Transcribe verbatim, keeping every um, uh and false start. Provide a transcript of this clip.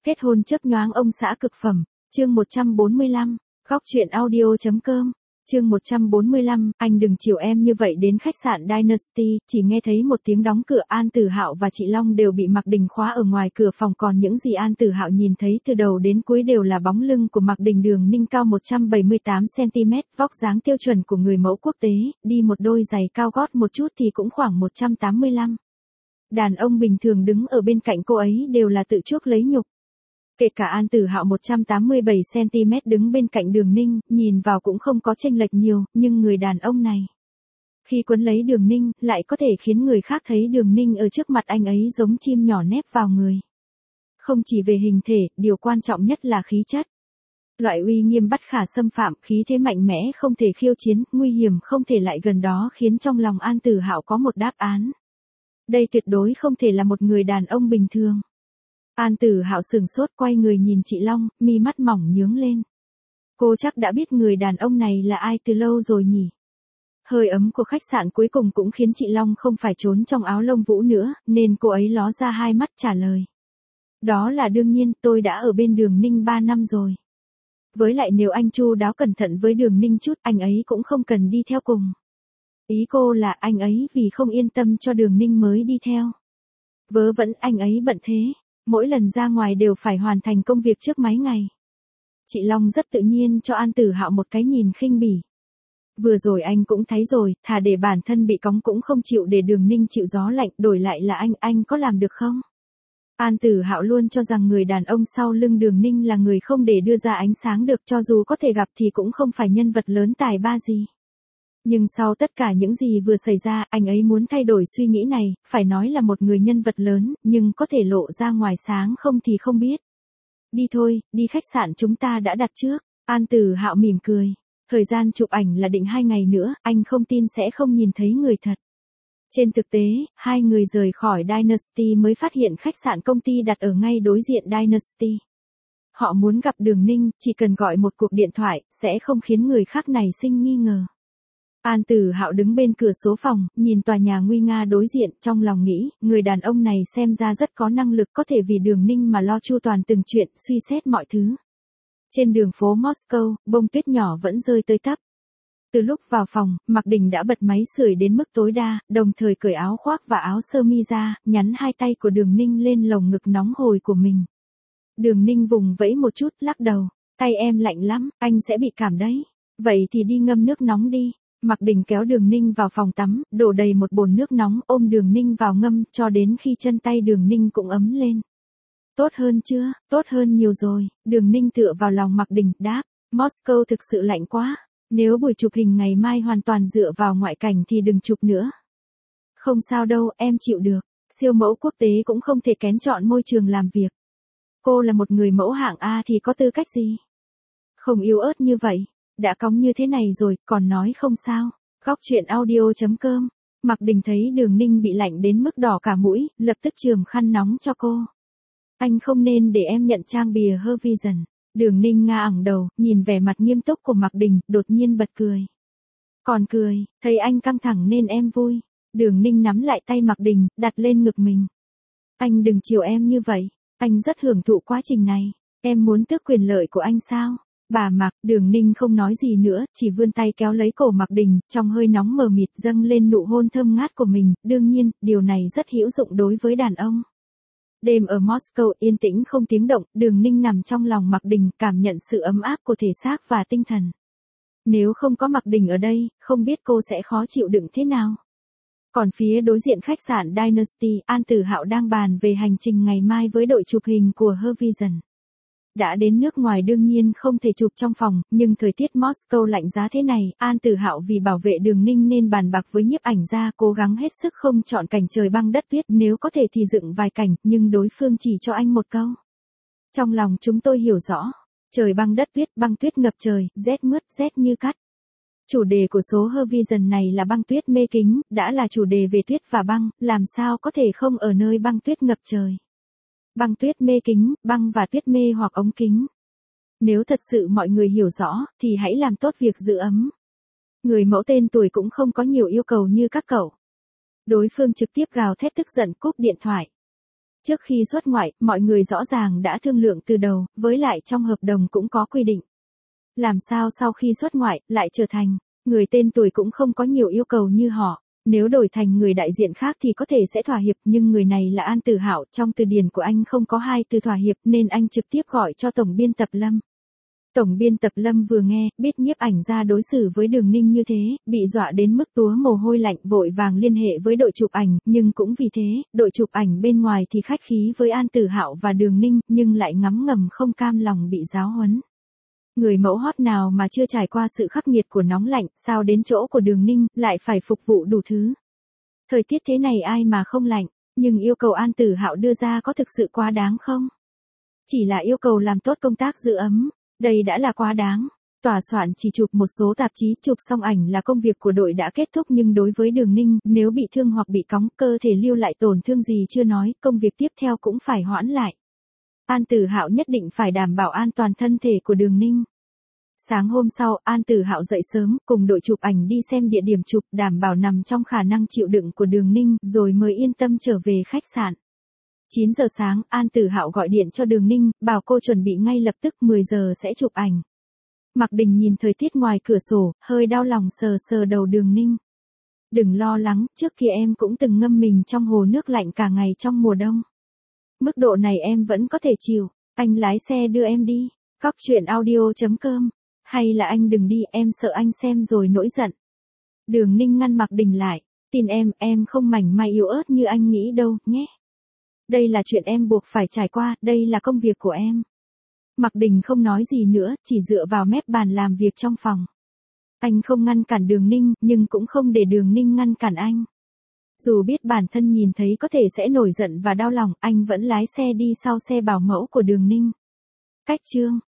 Kết hôn chớp nhoáng ông xã cực phẩm, chương một trăm bốn mươi lăm, góc truyện audio.com, chương một trăm bốn mươi lăm, anh đừng chiều em như vậy. Đến khách sạn Dynasty, chỉ nghe thấy một tiếng đóng cửa. An Tử Hạo và chị Long đều bị Mạc Đình khóa ở ngoài cửa phòng, còn những gì An Tử Hạo nhìn thấy từ đầu đến cuối đều là bóng lưng của Mạc Đình. Đường Ninh cao một trăm bảy mươi tám xăng ti mét, vóc dáng tiêu chuẩn của người mẫu quốc tế, đi một đôi giày cao gót một chút thì cũng khoảng một trăm tám mươi lăm. Đàn ông bình thường đứng ở bên cạnh cô ấy đều là tự chuốc lấy nhục. Kể cả An Tử Hạo một trăm tám mươi bảy xăng ti mét đứng bên cạnh Đường Ninh, nhìn vào cũng không có chênh lệch nhiều, nhưng người đàn ông này, khi quấn lấy Đường Ninh, lại có thể khiến người khác thấy Đường Ninh ở trước mặt anh ấy giống chim nhỏ nép vào người. Không chỉ về hình thể, điều quan trọng nhất là khí chất. Loại uy nghiêm bất khả xâm phạm, khí thế mạnh mẽ không thể khiêu chiến, nguy hiểm không thể lại gần đó, khiến trong lòng An Tử Hạo có một đáp án. Đây tuyệt đối không thể là một người đàn ông bình thường. An Tử Hạo sừng sốt, quay người nhìn chị Long, mi mắt mỏng nhướng lên. Cô chắc đã biết người đàn ông này là ai từ lâu rồi nhỉ? Hơi ấm của khách sạn cuối cùng cũng khiến chị Long không phải trốn trong áo lông vũ nữa, nên cô ấy ló ra hai mắt trả lời. Đó là đương nhiên, tôi đã ở bên Đường Ninh ba năm rồi. Với lại nếu anh chu đáo cẩn thận với Đường Ninh chút, anh ấy cũng không cần đi theo cùng. Ý cô là anh ấy vì không yên tâm cho Đường Ninh mới đi theo. Vớ vẩn, anh ấy bận thế. Mỗi lần ra ngoài đều phải hoàn thành công việc trước mấy ngày. Chị Long rất tự nhiên cho An Tử Hạo một cái nhìn khinh bỉ. Vừa rồi anh cũng thấy rồi, thà để bản thân bị cóng cũng không chịu để Đường Ninh chịu gió lạnh, đổi lại là anh, anh có làm được không? An Tử Hạo luôn cho rằng người đàn ông sau lưng Đường Ninh là người không để đưa ra ánh sáng được, cho dù có thể gặp thì cũng không phải nhân vật lớn tài ba gì. Nhưng sau tất cả những gì vừa xảy ra, anh ấy muốn thay đổi suy nghĩ này, phải nói là một người nhân vật lớn, nhưng có thể lộ ra ngoài sáng không thì không biết. Đi thôi, đi khách sạn chúng ta đã đặt trước. An Tử Hạo mỉm cười. Thời gian chụp ảnh là định hai ngày nữa, anh không tin sẽ không nhìn thấy người thật. Trên thực tế, hai người rời khỏi Dynasty mới phát hiện khách sạn công ty đặt ở ngay đối diện Dynasty. Họ muốn gặp Đường Ninh, chỉ cần gọi một cuộc điện thoại, sẽ không khiến người khác này sinh nghi ngờ. An Tử Hạo đứng bên cửa số phòng, nhìn tòa nhà nguy nga đối diện, trong lòng nghĩ, người đàn ông này xem ra rất có năng lực, có thể vì Đường Ninh mà lo chu toàn từng chuyện, suy xét mọi thứ. Trên đường phố Moscow, bông tuyết nhỏ vẫn rơi tới tấp. Từ lúc vào phòng, Mạc Đình đã bật máy sưởi đến mức tối đa, đồng thời cởi áo khoác và áo sơ mi ra, nhắn hai tay của Đường Ninh lên lồng ngực nóng hổi của mình. Đường Ninh vùng vẫy một chút, lắc đầu, tay em lạnh lắm, anh sẽ bị cảm đấy. Vậy thì đi ngâm nước nóng đi. Mạc Đình kéo Đường Ninh vào phòng tắm, đổ đầy một bồn nước nóng, ôm Đường Ninh vào ngâm, cho đến khi chân tay Đường Ninh cũng ấm lên. Tốt hơn chưa? Tốt hơn nhiều rồi. Đường Ninh tựa vào lòng Mạc Đình, đáp. Moscow thực sự lạnh quá. Nếu buổi chụp hình ngày mai hoàn toàn dựa vào ngoại cảnh thì đừng chụp nữa. Không sao đâu, em chịu được. Siêu mẫu quốc tế cũng không thể kén chọn môi trường làm việc. Cô là một người mẫu hạng A thì có tư cách gì? Không yếu ớt như vậy. Đã cóng như thế này rồi, còn nói không sao. Góc truyện audio.com. Mạc Đình thấy Đường Ninh bị lạnh đến mức đỏ cả mũi, lập tức chườm khăn nóng cho cô. Anh không nên để em nhận trang bìa Hervision. Đường Ninh ngả ẳng đầu, nhìn vẻ mặt nghiêm túc của Mạc Đình, đột nhiên bật cười. Còn cười, thấy anh căng thẳng nên em vui. Đường Ninh nắm lại tay Mạc Đình, đặt lên ngực mình. Anh đừng chiều em như vậy, anh rất hưởng thụ quá trình này. Em muốn tước quyền lợi của anh sao? Bà Mạc, Đường Ninh không nói gì nữa, chỉ vươn tay kéo lấy cổ Mạc Đình, trong hơi nóng mờ mịt dâng lên nụ hôn thơm ngát của mình, đương nhiên, điều này rất hữu dụng đối với đàn ông. Đêm ở Moscow yên tĩnh không tiếng động, Đường Ninh nằm trong lòng Mạc Đình, cảm nhận sự ấm áp của thể xác và tinh thần. Nếu không có Mạc Đình ở đây, không biết cô sẽ khó chịu đựng thế nào. Còn phía đối diện khách sạn Dynasty, An Tử Hạo đang bàn về hành trình ngày mai với đội chụp hình của Hervision. Đã đến nước ngoài đương nhiên không thể chụp trong phòng, nhưng thời tiết Moscow lạnh giá thế này, An Tử Hạo vì bảo vệ Đường Ninh nên bàn bạc với nhiếp ảnh gia, cố gắng hết sức không chọn cảnh trời băng đất tuyết, nếu có thể thì dựng vài cảnh, nhưng đối phương chỉ cho anh một câu. Trong lòng chúng tôi hiểu rõ, trời băng đất tuyết, băng tuyết ngập trời, rét mướt, rét như cắt. Chủ đề của số Hervision này là băng tuyết mê kính, đã là chủ đề về tuyết và băng, làm sao có thể không ở nơi băng tuyết ngập trời. Băng tuyết mê kính, băng và tuyết mê hoặc ống kính. Nếu thật sự mọi người hiểu rõ, thì hãy làm tốt việc giữ ấm. Người mẫu tên tuổi cũng không có nhiều yêu cầu như các cậu. Đối phương trực tiếp gào thét tức giận cúp điện thoại. Trước khi xuất ngoại, mọi người rõ ràng đã thương lượng từ đầu, với lại trong hợp đồng cũng có quy định. Làm sao sau khi xuất ngoại, lại trở thành người tên tuổi cũng không có nhiều yêu cầu như họ. Nếu đổi thành người đại diện khác thì có thể sẽ thỏa hiệp, nhưng người này là An Tử Hạo, trong từ điển của anh không có hai từ thỏa hiệp nên anh trực tiếp gọi cho tổng biên tập Lâm. Tổng biên tập Lâm vừa nghe, biết nhiếp ảnh gia đối xử với Đường Ninh như thế, bị dọa đến mức túa mồ hôi lạnh, vội vàng liên hệ với đội chụp ảnh, nhưng cũng vì thế, đội chụp ảnh bên ngoài thì khách khí với An Tử Hạo và Đường Ninh, nhưng lại ngấm ngầm không cam lòng bị giáo huấn. Người mẫu hot nào mà chưa trải qua sự khắc nghiệt của nóng lạnh, sao đến chỗ của Đường Ninh, lại phải phục vụ đủ thứ. Thời tiết thế này ai mà không lạnh, nhưng yêu cầu An Tử Hạo đưa ra có thực sự quá đáng không? Chỉ là yêu cầu làm tốt công tác giữ ấm, đây đã là quá đáng. Tòa soạn chỉ chụp một số tạp chí, chụp xong ảnh là công việc của đội đã kết thúc, nhưng đối với Đường Ninh, nếu bị thương hoặc bị cóng, cơ thể lưu lại tổn thương gì chưa nói, công việc tiếp theo cũng phải hoãn lại. An Tử Hạo nhất định phải đảm bảo an toàn thân thể của Đường Ninh. Sáng hôm sau, An Tử Hạo dậy sớm, cùng đội chụp ảnh đi xem địa điểm chụp, đảm bảo nằm trong khả năng chịu đựng của Đường Ninh, rồi mới yên tâm trở về khách sạn. chín giờ sáng, An Tử Hạo gọi điện cho Đường Ninh, bảo cô chuẩn bị ngay lập tức, mười giờ sẽ chụp ảnh. Mạc Đình nhìn thời tiết ngoài cửa sổ, hơi đau lòng sờ sờ đầu Đường Ninh. Đừng lo lắng, trước kia em cũng từng ngâm mình trong hồ nước lạnh cả ngày trong mùa đông. Mức độ này em vẫn có thể chịu, anh lái xe đưa em đi. Cóc truyện audio chấm com. Hay là anh đừng đi, em sợ anh xem rồi nổi giận. Đường Ninh ngăn Mạc Đình lại. Tin em, em không mảnh mai yếu ớt như anh nghĩ đâu, nhé. Đây là chuyện em buộc phải trải qua, đây là công việc của em. Mạc Đình không nói gì nữa, chỉ dựa vào mép bàn làm việc trong phòng. Anh không ngăn cản Đường Ninh, nhưng cũng không để Đường Ninh ngăn cản anh. Dù biết bản thân nhìn thấy có thể sẽ nổi giận và đau lòng, anh vẫn lái xe đi sau xe bảo mẫu của Đường Ninh. Cách chương